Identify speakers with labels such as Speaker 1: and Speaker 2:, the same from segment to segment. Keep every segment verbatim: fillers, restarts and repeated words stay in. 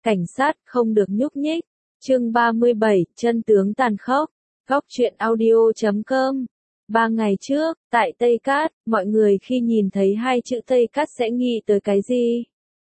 Speaker 1: Cảnh sát không được nhúc nhích. Chương ba mươi bảy, chân tướng tàn khốc. Góc truyện audio chấm com. Ba ngày trước, tại Tây Cát, mọi người khi nhìn thấy hai chữ Tây Cát sẽ nghĩ tới cái gì?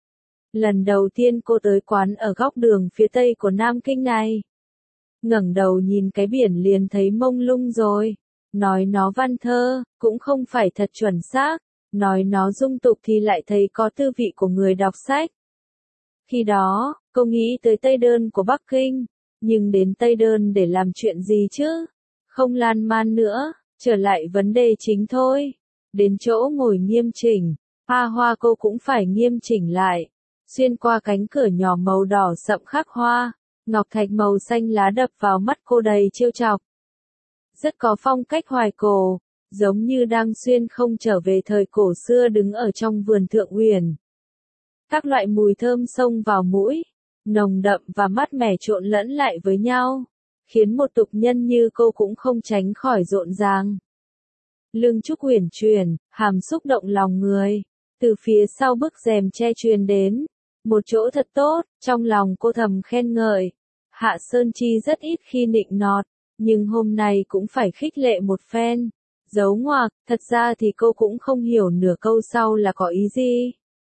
Speaker 1: Lần đầu tiên cô tới quán ở góc đường phía tây của Nam Kinh này. Ngẩng đầu nhìn cái biển liền thấy mông lung rồi. Nói nó văn thơ, cũng không phải thật chuẩn xác. Nói nó dung tục thì lại thấy có tư vị của người đọc sách. Khi đó, cô nghĩ tới Tây Đơn của Bắc Kinh. Nhưng đến Tây Đơn để làm chuyện gì chứ? Không lan man nữa, trở lại vấn đề chính thôi. Đến chỗ ngồi nghiêm chỉnh, hoa hoa cô cũng phải nghiêm chỉnh lại. Xuyên qua cánh cửa nhỏ màu đỏ sậm khắc hoa, ngọc thạch màu xanh lá đập vào mắt cô đầy trêu chọc. Rất có phong cách hoài cổ, giống như đang xuyên không trở về thời cổ xưa đứng ở trong vườn Thượng Uyển. Các loại mùi thơm xông vào mũi, nồng đậm và mát mẻ trộn lẫn lại với nhau, khiến một tục nhân như cô cũng không tránh khỏi rộn ràng. Lưng trúc uyển chuyển, hàm xúc động lòng người, từ phía sau bức rèm che truyền đến. Một chỗ thật tốt, trong lòng cô thầm khen ngợi. Hạ Sơn Chi rất ít khi nịnh nọt, nhưng hôm nay cũng phải khích lệ một phen. Giấu ngoặc, thật ra thì cô cũng không hiểu nửa câu sau là có ý gì.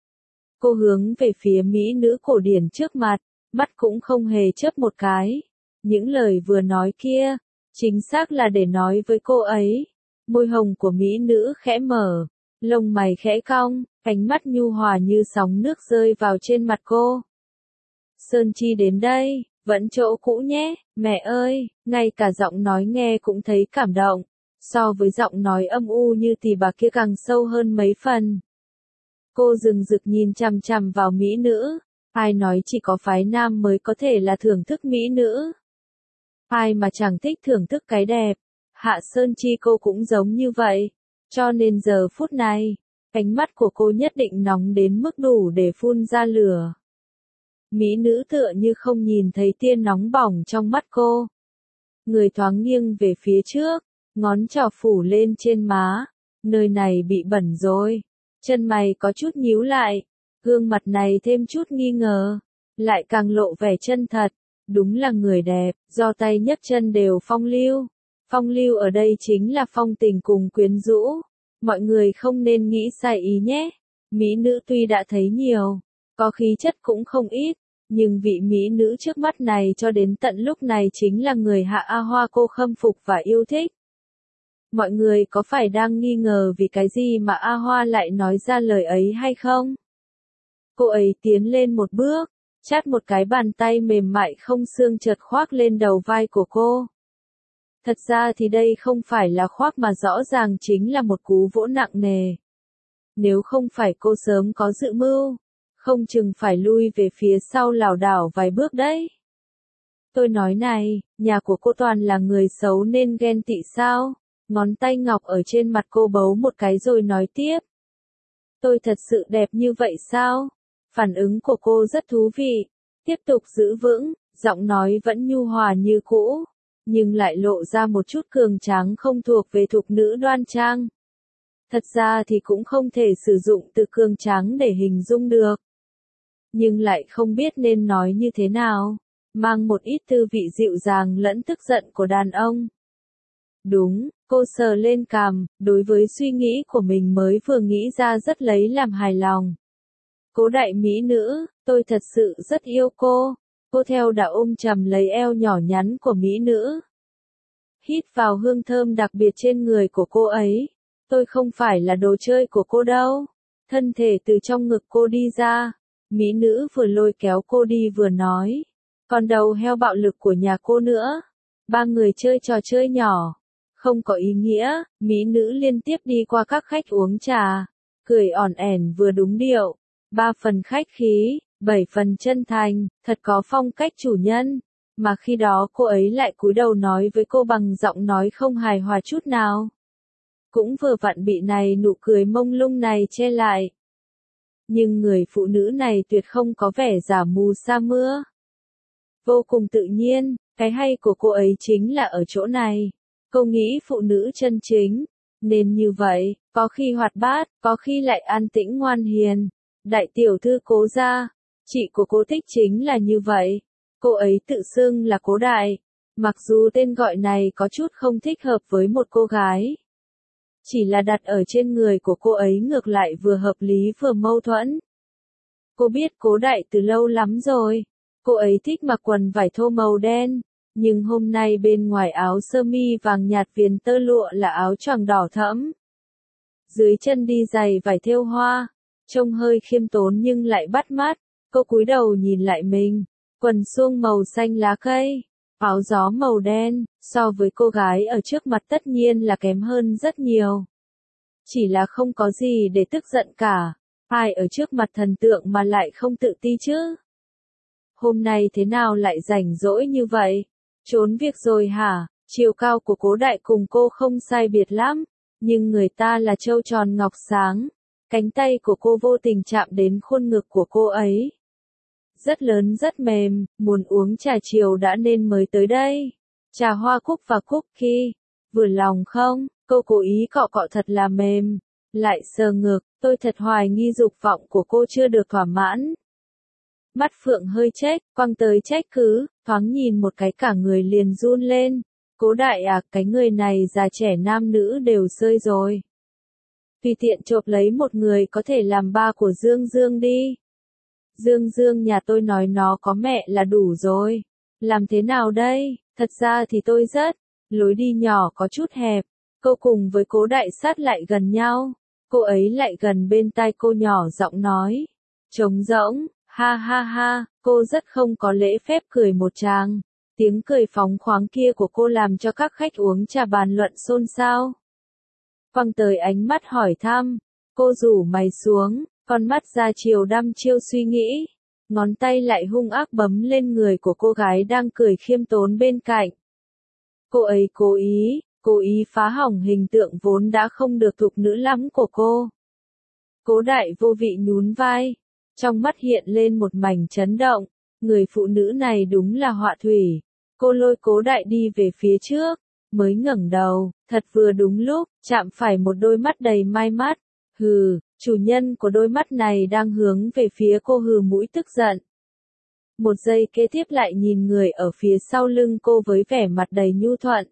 Speaker 1: Cô hướng về phía mỹ nữ cổ điển trước mặt, mắt cũng không hề chớp một cái. Những lời vừa nói kia, chính xác là để nói với cô ấy. Môi hồng của mỹ nữ khẽ mở, lông mày khẽ cong, ánh mắt nhu hòa như sóng nước rơi vào trên mặt cô. Sơn Chi đến đây, vẫn chỗ cũ nhé, mẹ ơi, ngay cả giọng nói nghe cũng thấy cảm động. So với giọng nói âm u như tỳ bà kia càng sâu hơn mấy phần. Cô rừng rực nhìn chằm chằm vào mỹ nữ. Ai nói chỉ có phái nam mới có thể là thưởng thức mỹ nữ? Ai mà chẳng thích thưởng thức cái đẹp? Hạ Sơn Chi cô cũng giống như vậy. Cho nên giờ phút này, ánh mắt của cô nhất định nóng đến mức đủ để phun ra lửa. Mỹ nữ tựa như không nhìn thấy tia nóng bỏng trong mắt cô. Người thoáng nghiêng về phía trước, ngón trỏ phủ lên trên má. Nơi này bị bẩn rồi. Chân mày có chút nhíu lại. Gương mặt này thêm chút nghi ngờ. Lại càng lộ vẻ chân thật. Đúng là người đẹp, do tay nhấc chân đều phong lưu. Phong lưu ở đây chính là phong tình cùng quyến rũ. Mọi người không nên nghĩ sai ý nhé. Mỹ nữ tuy đã thấy nhiều, có khí chất cũng không ít. Nhưng vị mỹ nữ trước mắt này cho đến tận lúc này chính là người Hạ A Hoa cô khâm phục và yêu thích. Mọi người có phải đang nghi ngờ vì cái gì mà A Hoa lại nói ra lời ấy hay không? Cô ấy tiến lên một bước, chát một cái bàn tay mềm mại không xương chợt khoác lên đầu vai của cô. Thật ra thì đây không phải là khoác mà rõ ràng chính là một cú vỗ nặng nề. Nếu không phải cô sớm có dự mưu, không chừng phải lui về phía sau lảo đảo vài bước đấy. Tôi nói này, nhà của cô toàn là người xấu nên ghen tị sao? Ngón tay ngọc ở trên mặt cô bấu một cái rồi nói tiếp. Tôi thật sự đẹp như vậy sao? Phản ứng của cô rất thú vị. Tiếp tục giữ vững, giọng nói vẫn nhu hòa như cũ, nhưng lại lộ ra một chút cường tráng không thuộc về thục nữ đoan trang. Thật ra thì cũng không thể sử dụng từ cường tráng để hình dung được. Nhưng lại không biết nên nói như thế nào, mang một ít tư vị dịu dàng lẫn tức giận của đàn ông. Đúng, cô sờ lên cằm, đối với suy nghĩ của mình mới vừa nghĩ ra rất lấy làm hài lòng. Cố đại mỹ nữ, tôi thật sự rất yêu cô. Cô theo đã ôm chầm lấy eo nhỏ nhắn của mỹ nữ. Hít vào hương thơm đặc biệt trên người của cô ấy. Tôi không phải là đồ chơi của cô đâu. Thân thể từ trong ngực cô đi ra. Mỹ nữ vừa lôi kéo cô đi vừa nói. Còn đầu heo bạo lực của nhà cô nữa. Ba người chơi trò chơi nhỏ. Không có ý nghĩa, mỹ nữ liên tiếp đi qua các khách uống trà. Cười ỏn ẻn vừa đúng điệu. Ba phần khách khí, bảy phần chân thành, thật có phong cách chủ nhân. Mà khi đó cô ấy lại cúi đầu nói với cô bằng giọng nói không hài hòa chút nào. Cũng vừa vặn bị này nụ cười mông lung này che lại. Nhưng người phụ nữ này tuyệt không có vẻ giả mù sa mưa. Vô cùng tự nhiên, cái hay của cô ấy chính là ở chỗ này. Cô nghĩ phụ nữ chân chính, nên như vậy, có khi hoạt bát, có khi lại an tĩnh ngoan hiền. Đại tiểu thư Cố gia, Chị của cô thích chính là như vậy. Cô ấy tự xưng là Cố Đại. Mặc dù tên gọi này có chút không thích hợp với một cô gái. Chỉ là đặt ở trên người của cô ấy ngược lại vừa hợp lý vừa mâu thuẫn. Cô biết Cố Đại từ lâu lắm rồi. Cô ấy thích mặc quần vải thô màu đen. Nhưng hôm nay bên ngoài áo sơ mi vàng nhạt viền tơ lụa là áo choàng đỏ thẫm. Dưới chân đi giày vải thêu hoa. Trông hơi khiêm tốn nhưng lại bắt mắt. Cô cúi đầu nhìn lại mình. Quần suông màu xanh lá cây. Áo gió màu đen, so với cô gái ở trước mặt tất nhiên là kém hơn rất nhiều. Chỉ là không có gì để tức giận cả. Ai ở trước mặt thần tượng mà lại không tự ti chứ? Hôm nay thế nào lại rảnh rỗi như vậy? Trốn việc rồi hả? Chiều cao của Cố Đại cùng cô không sai biệt lắm. Nhưng người ta là trâu tròn ngọc sáng. Cánh tay của cô vô tình chạm đến khuôn ngực của cô ấy. Rất lớn rất mềm, muốn uống trà chiều đã nên mới tới đây. Trà hoa cúc và cúc khi. Vừa lòng không? Cô cố ý cọ cọ thật là mềm. Lại sờ ngực, tôi thật hoài nghi dục vọng của cô chưa được thỏa mãn. Mắt Phượng hơi trách, quăng tới trách cứ, thoáng nhìn một cái cả người liền run lên. Cố Đại à, cái người này già trẻ nam nữ đều rơi rồi. Tùy tiện chộp lấy một người có thể làm ba của Dương Dương đi. Dương Dương nhà tôi nói nó có mẹ là đủ rồi. Làm thế nào đây? Thật ra thì tôi rất. Lối đi nhỏ có chút hẹp. Cô cùng với Cố Đại sát lại gần nhau. Cô ấy lại gần bên tai cô nhỏ giọng nói. Trống rỗng, ha ha ha, cô rất không có lễ phép cười một tràng. Tiếng cười phóng khoáng kia của cô làm cho các khách uống trà bàn luận xôn xao. Quăng tới ánh mắt hỏi thăm. Cô rủ mày xuống. Con mắt ra chiều đăm chiêu suy nghĩ, ngón tay lại hung ác bấm lên người của cô gái đang cười khiêm tốn bên cạnh. Cô ấy cố ý, cố ý phá hỏng hình tượng vốn đã không được thục nữ lắm của cô. Cố Đại vô vị nhún vai, trong mắt hiện lên một mảnh chấn động, người phụ nữ này đúng là họa thủy. Cô lôi Cố Đại đi về phía trước, mới ngẩng đầu, thật vừa đúng lúc, chạm phải một đôi mắt đầy mai mắt. Hừ, chủ nhân của đôi mắt này đang hướng về phía cô hừ mũi tức giận. Một giây kế tiếp lại nhìn người ở phía sau lưng cô với vẻ mặt đầy nhu thuận.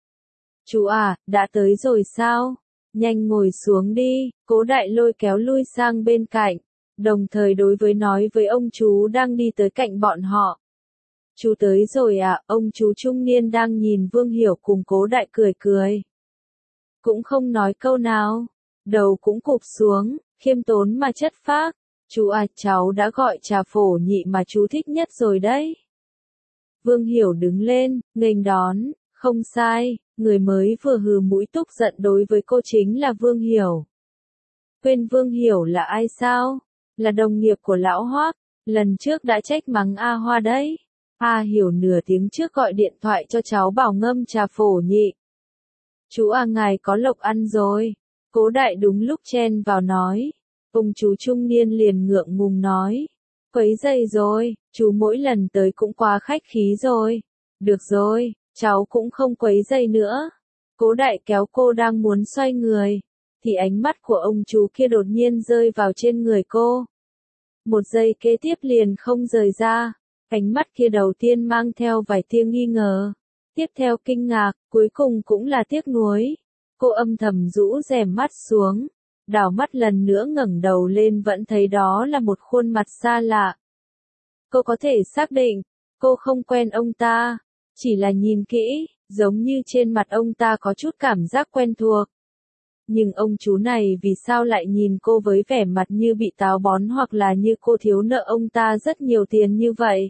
Speaker 1: Chú à, đã tới rồi sao? Nhanh ngồi xuống đi, Cố Đại lôi kéo lui sang bên cạnh, đồng thời đối với nói với ông chú đang đi tới cạnh bọn họ. Chú tới rồi à, ông chú trung niên đang nhìn Vương Hiểu cùng Cố Đại cười cười. Cũng không nói câu nào. Đầu cũng cụp xuống, khiêm tốn mà chất phác. Chú à, cháu đã gọi trà phổ nhị mà chú thích nhất rồi đấy. Vương Hiểu đứng lên, nghênh đón, không sai, người mới vừa hừ mũi tức giận đối với cô chính là Vương Hiểu. Quên Vương Hiểu là ai sao? Là đồng nghiệp của lão Hoác, lần trước đã trách mắng A Hoa đấy. A Hiểu nửa tiếng trước gọi điện thoại cho cháu bảo ngâm trà phổ nhị. Chú à, ngài có lộc ăn rồi. Cố Đại đúng lúc chen vào nói. Ông chú trung niên liền ngượng ngùng nói. Quấy dày rồi, chú mỗi lần tới cũng quá khách khí rồi. Được rồi, cháu cũng không quấy dày nữa. Cố Đại kéo cô đang muốn xoay người. Thì ánh mắt của ông chú kia đột nhiên rơi vào trên người cô. Một giây kế tiếp liền không rời ra. Ánh mắt kia đầu tiên mang theo vài tia nghi ngờ. Tiếp theo kinh ngạc, cuối cùng cũng là tiếc nuối. Cô âm thầm rũ rèm mắt xuống, đảo mắt lần nữa ngẩng đầu lên vẫn thấy đó là một khuôn mặt xa lạ. Cô có thể xác định, cô không quen ông ta, chỉ là nhìn kỹ, giống như trên mặt ông ta có chút cảm giác quen thuộc. Nhưng ông chú này vì sao lại nhìn cô với vẻ mặt như bị táo bón hoặc là như cô thiếu nợ ông ta rất nhiều tiền như vậy?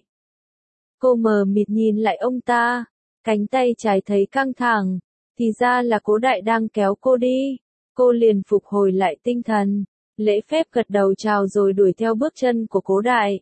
Speaker 1: Cô mờ mịt nhìn lại ông ta, cánh tay trái thấy căng thẳng. Thì ra là Cố Đại đang kéo cô đi. Cô liền phục hồi lại tinh thần. Lễ phép gật đầu chào rồi đuổi theo bước chân của Cố Đại.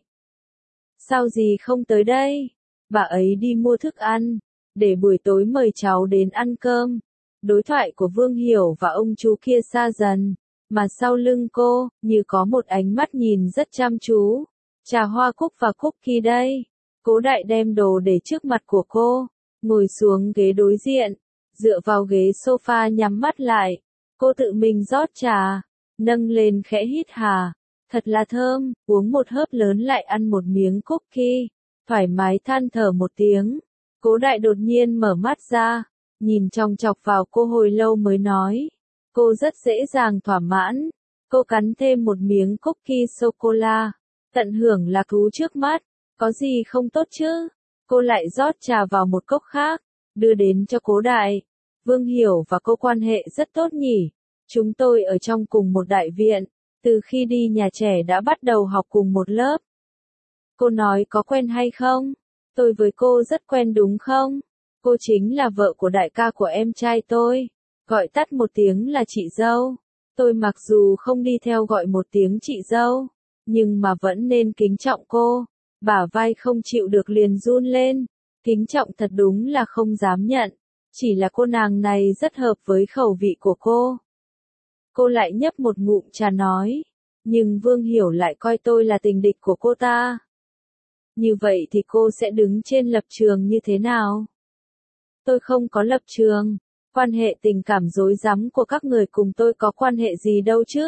Speaker 1: Sao gì không tới đây? Bà ấy đi mua thức ăn. Để buổi tối mời cháu đến ăn cơm. Đối thoại của Vương Hiểu và ông chú kia xa dần. Mà sau lưng cô, như có một ánh mắt nhìn rất chăm chú. Trà hoa cúc và cúc kỳ đây. Cố Đại đem đồ để trước mặt của cô. Ngồi xuống ghế đối diện. Dựa vào ghế sofa nhắm mắt lại, cô tự mình rót trà, nâng lên khẽ hít hà, Thật là thơm, uống một hớp lớn lại ăn một miếng cookie, thoải mái than thở một tiếng. Cố Đại đột nhiên mở mắt ra, nhìn chòng chọc vào cô hồi lâu mới nói. Cô rất dễ dàng thỏa mãn. Cô cắn thêm một miếng cookie sô-cô-la, tận hưởng lạc thú trước mắt. Có gì không tốt chứ? Cô lại rót trà vào một cốc khác, đưa đến cho Cố Đại. Vương Hiểu và cô quan hệ rất tốt nhỉ. Chúng tôi ở trong cùng một đại viện, từ khi đi nhà trẻ đã bắt đầu học cùng một lớp. Cô nói có quen hay không? Tôi với cô rất quen đúng không? Cô chính là vợ của đại ca của em trai tôi. Gọi tắt một tiếng là chị dâu. Tôi mặc dù không đi theo gọi một tiếng chị dâu, nhưng mà vẫn nên kính trọng cô. Bả vai không chịu được liền run lên. Kính trọng thật đúng là không dám nhận. Chỉ là cô nàng này rất hợp với khẩu vị của cô. Cô lại nhấp một ngụm trà nói. Nhưng Vương Hiểu lại coi tôi là tình địch của cô ta. Như vậy thì cô sẽ đứng trên lập trường như thế nào? Tôi không có lập trường. Quan hệ tình cảm rối rắm của các người cùng tôi có quan hệ gì đâu chứ?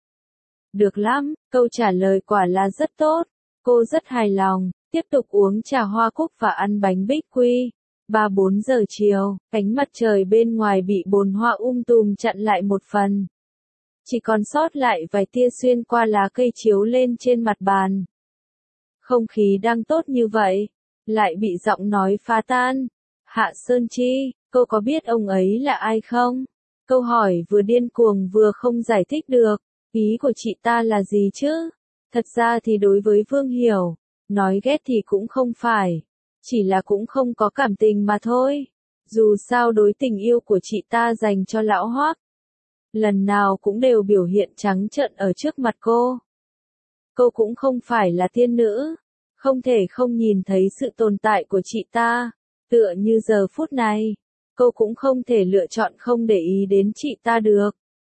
Speaker 1: Được lắm, câu trả lời quả là rất tốt. Cô rất hài lòng, tiếp tục uống trà hoa cúc và ăn bánh bích quy. Ba bốn giờ chiều, ánh mặt trời bên ngoài bị bồn hoa um tùm chặn lại một phần. Chỉ còn sót lại vài tia xuyên qua lá cây chiếu lên trên mặt bàn. Không khí đang tốt như vậy, lại bị giọng nói phá tan. Hạ Sơn Chi, cô có biết ông ấy là ai không? Câu hỏi vừa điên cuồng vừa không giải thích được. Ý của chị ta là gì chứ? Thật ra thì đối với Vương Hiểu, nói ghét thì cũng không phải. Chỉ là cũng không có cảm tình mà thôi. Dù sao đối tình yêu của chị ta dành cho lão Hoác, lần nào cũng đều biểu hiện trắng trợn ở trước mặt cô. Cô cũng không phải là tiên nữ, không thể không nhìn thấy sự tồn tại của chị ta. Tựa như giờ phút này, cô cũng không thể lựa chọn không để ý đến chị ta được.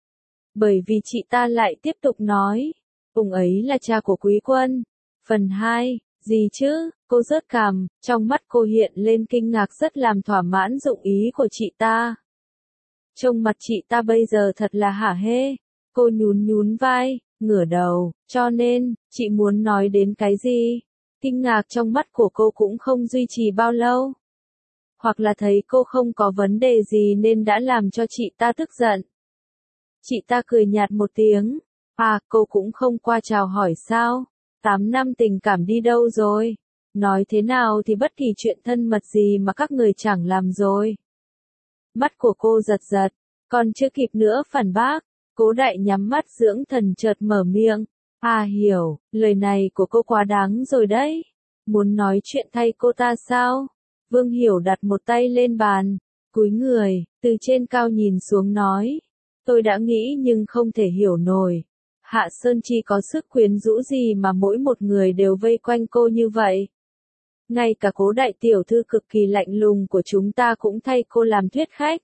Speaker 1: Bởi vì chị ta lại tiếp tục nói, ông ấy là cha của Quý Quân. Phần hai, gì chứ? Cô rớt cằm, trong mắt cô hiện lên kinh ngạc rất làm thỏa mãn dụng ý của chị ta. Trông mặt chị ta bây giờ thật là hả hê. Cô nhún nhún vai, ngửa đầu, cho nên, chị muốn nói đến cái gì? Kinh ngạc trong mắt của cô cũng không duy trì bao lâu. Hoặc là thấy cô không có vấn đề gì nên đã làm cho chị ta tức giận. Chị ta cười nhạt một tiếng. À, cô cũng không qua chào hỏi sao? Tám năm tình cảm đi đâu rồi? Nói thế nào thì bất kỳ chuyện thân mật gì mà các người chẳng làm rồi. Mắt của cô giật giật, còn chưa kịp nữa phản bác. Cố Đại nhắm mắt dưỡng thần chợt mở miệng. À hiểu, lời này của cô quá đáng rồi đấy. Muốn nói chuyện thay cô ta sao? Vương Hiểu đặt một tay lên bàn, cúi người, từ trên cao nhìn xuống nói. Tôi đã nghĩ nhưng không thể hiểu nổi. Hạ Sơn Chi có sức quyến rũ gì mà mỗi một người đều vây quanh cô như vậy? Ngay cả Cố Đại tiểu thư cực kỳ lạnh lùng của chúng ta cũng thay cô làm thuyết khách.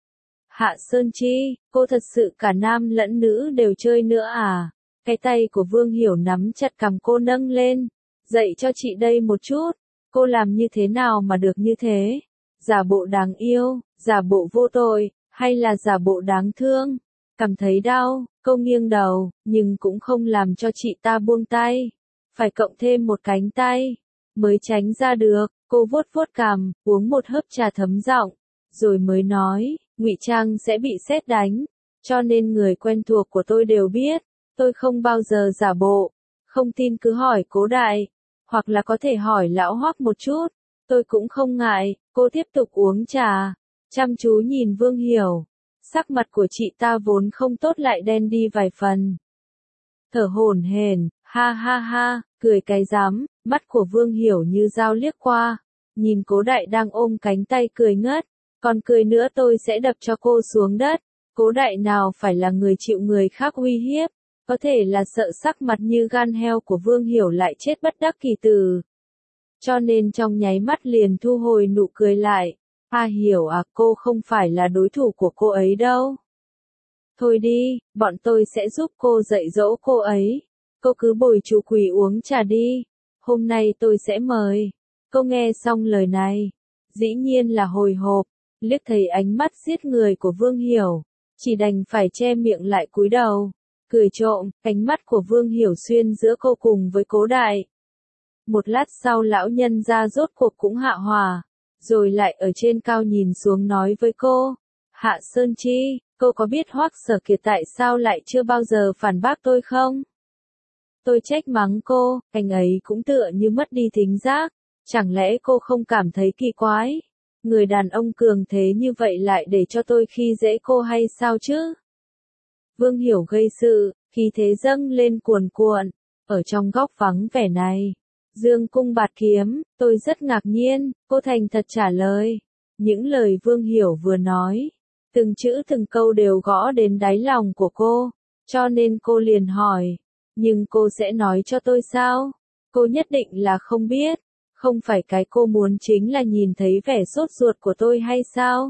Speaker 1: Hạ Sơn Chi, cô thật sự cả nam lẫn nữ đều chơi nữa à? Cái tay của Vương Hiểu nắm chặt cằm cô nâng lên. Dạy cho chị đây một chút. Cô làm như thế nào mà được như thế? Giả bộ đáng yêu, giả bộ vô tội, hay là giả bộ đáng thương? Cảm thấy đau, cô nghiêng đầu, nhưng cũng không làm cho chị ta buông tay. Phải cộng thêm một cánh tay, mới tránh ra được. Cô vuốt vuốt cằm, uống một hớp trà thấm giọng, rồi mới nói, ngụy trang sẽ bị sét đánh. Cho nên người quen thuộc của tôi đều biết, tôi không bao giờ giả bộ. Không tin cứ hỏi Cố Đại. Hoặc là có thể hỏi lão Hoắc một chút, tôi cũng không ngại. Cô tiếp tục uống trà, chăm chú nhìn Vương Hiểu. Sắc mặt của chị ta vốn không tốt lại đen đi vài phần. Thở hổn hển, ha ha ha, cười cái rắm, mắt của Vương Hiểu như dao liếc qua, nhìn Cố Đại đang ôm cánh tay cười ngất, còn cười nữa tôi sẽ đập cho cô xuống đất. Cố Đại nào phải là người chịu người khác uy hiếp. Có thể là sợ sắc mặt như gan heo của Vương Hiểu lại chết bất đắc kỳ tử. Cho nên trong nháy mắt liền thu hồi nụ cười lại. À Hiểu à, cô không phải là đối thủ của cô ấy đâu. Thôi đi, bọn tôi sẽ giúp cô dạy dỗ cô ấy. Cô cứ bồi chú quỳ uống trà đi. Hôm nay tôi sẽ mời. Cô nghe xong lời này. Dĩ nhiên là hồi hộp. Liếc thấy ánh mắt giết người của Vương Hiểu. Chỉ đành phải che miệng lại cúi đầu. cười trộm, ánh mắt của Vương Hiểu Xuyên giữa cô cùng với Cố Đại. Một lát sau lão nhân ra rốt cuộc cũng hạ hòa, rồi lại ở trên cao nhìn xuống nói với cô, Hạ Sơn Chi, cô có biết Hoắc Sở Kiệt tại sao lại chưa bao giờ phản bác tôi không? Tôi trách mắng cô, anh ấy cũng tựa như mất đi thính giác, chẳng lẽ cô không cảm thấy kỳ quái? Người đàn ông cường thế như vậy lại để cho tôi khi dễ cô hay sao chứ? Vương Hiểu gây sự, khí thế dâng lên cuồn cuộn, ở trong góc vắng vẻ này. Dương cung bạt kiếm, tôi rất ngạc nhiên, cô thành thật trả lời. Những lời Vương Hiểu vừa nói, từng chữ từng câu đều gõ đến đáy lòng của cô, cho nên cô liền hỏi, nhưng cô sẽ nói cho tôi sao? Cô nhất định là không biết, không phải cái cô muốn chính là nhìn thấy vẻ sốt ruột của tôi hay sao?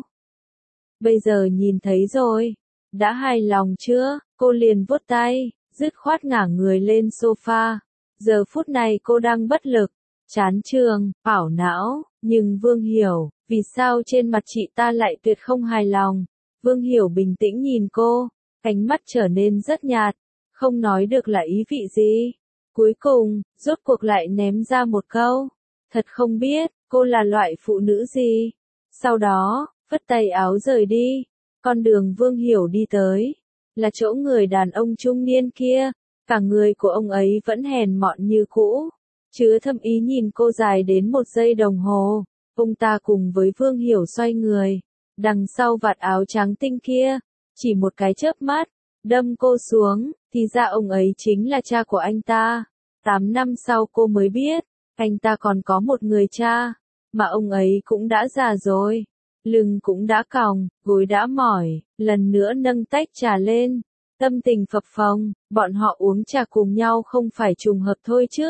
Speaker 1: Bây giờ nhìn thấy rồi, đã hài lòng chưa? Cô liền vuốt tay, dứt khoát ngả người lên sofa. Giờ phút này cô đang bất lực, chán trường, ảo não, nhưng Vương Hiểu, vì sao trên mặt chị ta lại tuyệt không hài lòng? Vương Hiểu bình tĩnh nhìn cô, ánh mắt trở nên rất nhạt, không nói được là ý vị gì. Cuối cùng, rốt cuộc lại ném ra một câu, thật không biết, cô là loại phụ nữ gì? Sau đó, phất tay áo rời đi, con đường Vương Hiểu đi tới, là chỗ người đàn ông trung niên kia. Cả người của ông ấy vẫn hèn mọn như cũ, chứa thâm ý nhìn cô dài đến một giây đồng hồ. Ông ta cùng với Vương Hiểu xoay người, đằng sau vạt áo trắng tinh kia, chỉ một cái chớp mắt, đâm cô xuống, thì ra ông ấy chính là cha của anh ta. Tám năm sau cô mới biết, anh ta còn có một người cha, mà ông ấy cũng đã già rồi, lưng cũng đã còng, gối đã mỏi, lần nữa nâng tách trà lên. Tâm tình phập phồng, bọn họ uống trà cùng nhau không phải trùng hợp thôi chứ?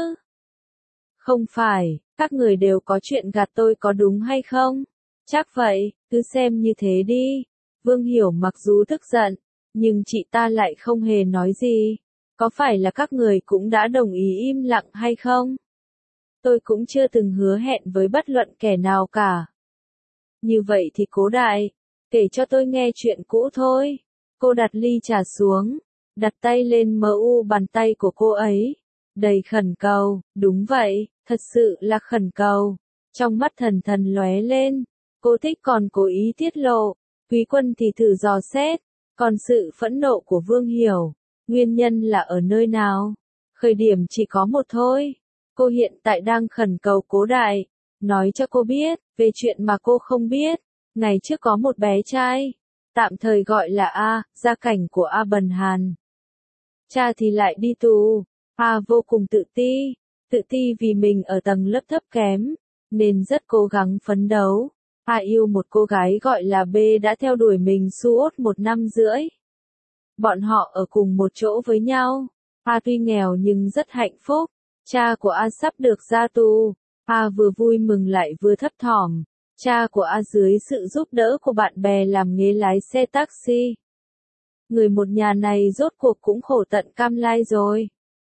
Speaker 1: Không phải, các người đều có chuyện gạt tôi có đúng hay không? Chắc vậy, cứ xem như thế đi. Vương Hiểu mặc dù tức giận, nhưng chị ta lại không hề nói gì. Có phải là các người cũng đã đồng ý im lặng hay không? Tôi cũng chưa từng hứa hẹn với bất luận kẻ nào cả. Như vậy thì Cố Đại, kể cho tôi nghe chuyện cũ thôi. Cô đặt ly trà xuống, đặt tay lên mờ u bàn tay của cô ấy, đầy khẩn cầu, đúng vậy, thật sự là khẩn cầu. Trong mắt thần thần lóe lên, cô thích còn cố ý tiết lộ, Quý Quân thì thử dò xét, còn sự phẫn nộ của Vương Hiểu, nguyên nhân là ở nơi nào? Khởi điểm chỉ có một thôi, cô hiện tại đang khẩn cầu Cố Đại, nói cho cô biết, về chuyện mà cô không biết, ngày trước có một bé trai. Tạm thời gọi là A, gia cảnh của A bần hàn. Cha thì lại đi tù, A vô cùng tự ti, tự ti vì mình ở tầng lớp thấp kém, nên rất cố gắng phấn đấu. A yêu một cô gái gọi là B đã theo đuổi mình suốt một năm rưỡi. Bọn họ ở cùng một chỗ với nhau. A tuy nghèo nhưng rất hạnh phúc, cha của A sắp được ra tù. A vừa vui mừng lại vừa thấp thỏm. Cha của A dưới sự giúp đỡ của bạn bè làm nghề lái xe taxi. Người một nhà này rốt cuộc cũng khổ tận cam lai rồi.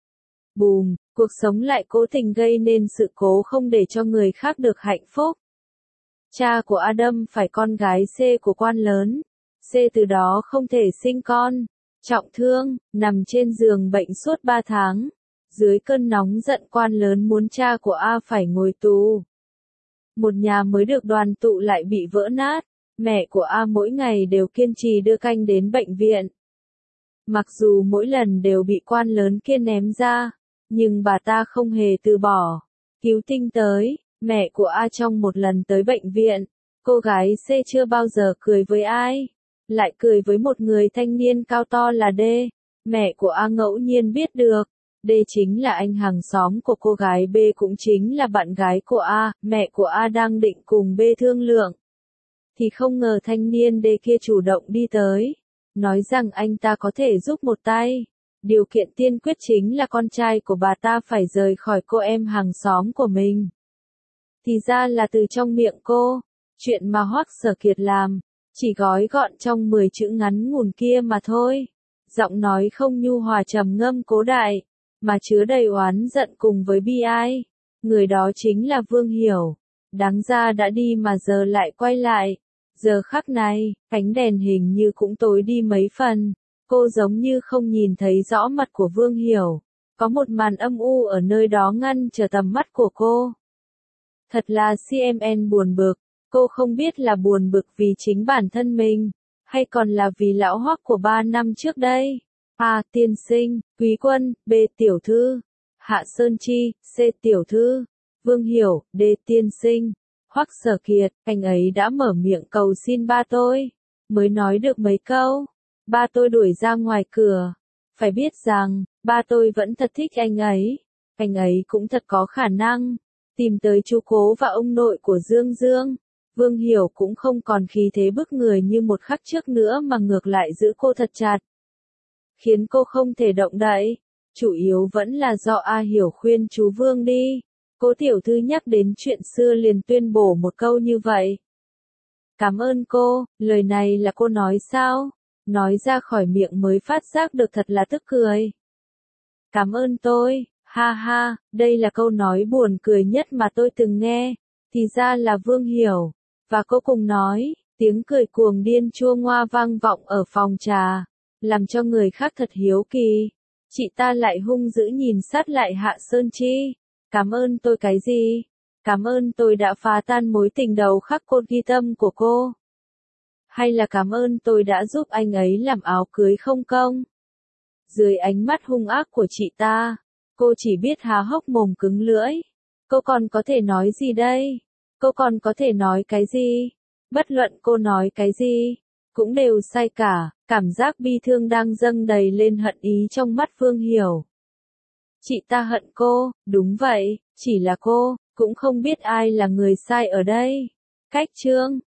Speaker 1: Bùm, cuộc sống lại cố tình gây nên sự cố không để cho người khác được hạnh phúc. Cha của Adam phải con gái C của quan lớn. C từ đó không thể sinh con. Trọng thương, nằm trên giường bệnh suốt ba tháng. Dưới cơn nóng giận quan lớn muốn cha của A phải ngồi tù. Một nhà mới được đoàn tụ lại bị vỡ nát, mẹ của A mỗi ngày đều kiên trì đưa canh đến bệnh viện. Mặc dù mỗi lần đều bị quan lớn kia ném ra, nhưng bà ta không hề từ bỏ. Cứu tinh tới, mẹ của A trong một lần tới bệnh viện, cô gái C chưa bao giờ cười với ai, lại cười với một người thanh niên cao to là D. Mẹ của A ngẫu nhiên biết được, D chính là anh hàng xóm của cô gái B cũng chính là bạn gái của A, mẹ của A đang định cùng B thương lượng. Thì không ngờ thanh niên D kia chủ động đi tới, nói rằng anh ta có thể giúp một tay. Điều kiện tiên quyết chính là con trai của bà ta phải rời khỏi cô em hàng xóm của mình. Thì ra là từ trong miệng cô, chuyện mà Hoắc Sở Kiệt làm, chỉ gói gọn trong mười chữ ngắn ngủn kia mà thôi. Giọng nói không nhu hòa trầm ngâm Cố Đại, mà chứa đầy oán giận cùng với bi ai. Người đó chính là Vương Hiểu. Đáng ra đã đi mà giờ lại quay lại. Giờ khắc này, ánh đèn hình như cũng tối đi mấy phần. Cô giống như không nhìn thấy rõ mặt của Vương Hiểu. Có một màn âm u ở nơi đó ngăn trở tầm mắt của cô. Thật là xê em en buồn bực. Cô không biết là buồn bực vì chính bản thân mình, hay còn là vì lão hoắc của ba năm trước đây. A. Tiên sinh, Quý Quân, B. Tiểu thư, Hạ Sơn Chi, C. Tiểu thư, Vương Hiểu, D. Tiên sinh, Hoắc Sở Kiệt. Anh ấy đã mở miệng cầu xin ba tôi. Mới nói được mấy câu, ba tôi đuổi ra ngoài cửa. Phải biết rằng, ba tôi vẫn thật thích anh ấy. Anh ấy cũng thật có khả năng tìm tới chú Cố và ông nội của Dương Dương. Vương Hiểu cũng không còn khí thế bức người như một khắc trước nữa mà ngược lại giữ cô thật chặt, khiến cô không thể động đậy. Chủ yếu vẫn là do A Hiểu khuyên chú Vương đi. Cố tiểu thư nhắc đến chuyện xưa liền tuyên bổ một câu như vậy. Cảm ơn cô, lời này là cô nói sao? Nói ra khỏi miệng mới phát giác được thật là tức cười. Cảm ơn tôi, ha ha, đây là câu nói buồn cười nhất mà tôi từng nghe. Thì ra là Vương Hiểu. Và cô cùng nói, tiếng cười cuồng điên chua ngoa vang vọng ở phòng trà, làm cho người khác thật hiếu kỳ. Chị ta lại hung dữ nhìn sát lại Hạ Sơn Chi. Cảm ơn tôi cái gì? Cảm ơn tôi đã phá tan mối tình đầu khắc cốt ghi tâm của cô. Hay là cảm ơn tôi đã giúp anh ấy làm áo cưới không công? Dưới ánh mắt hung ác của chị ta, cô chỉ biết há hốc mồm cứng lưỡi. Cô còn có thể nói gì đây? Cô còn có thể nói cái gì? Bất luận cô nói cái gì, cũng đều sai cả. Cảm giác bi thương đang dâng đầy lên hận ý trong mắt Vương Hiểu. Chị ta hận cô, đúng vậy, chỉ là cô, cũng không biết ai là người sai ở đây. Cách chương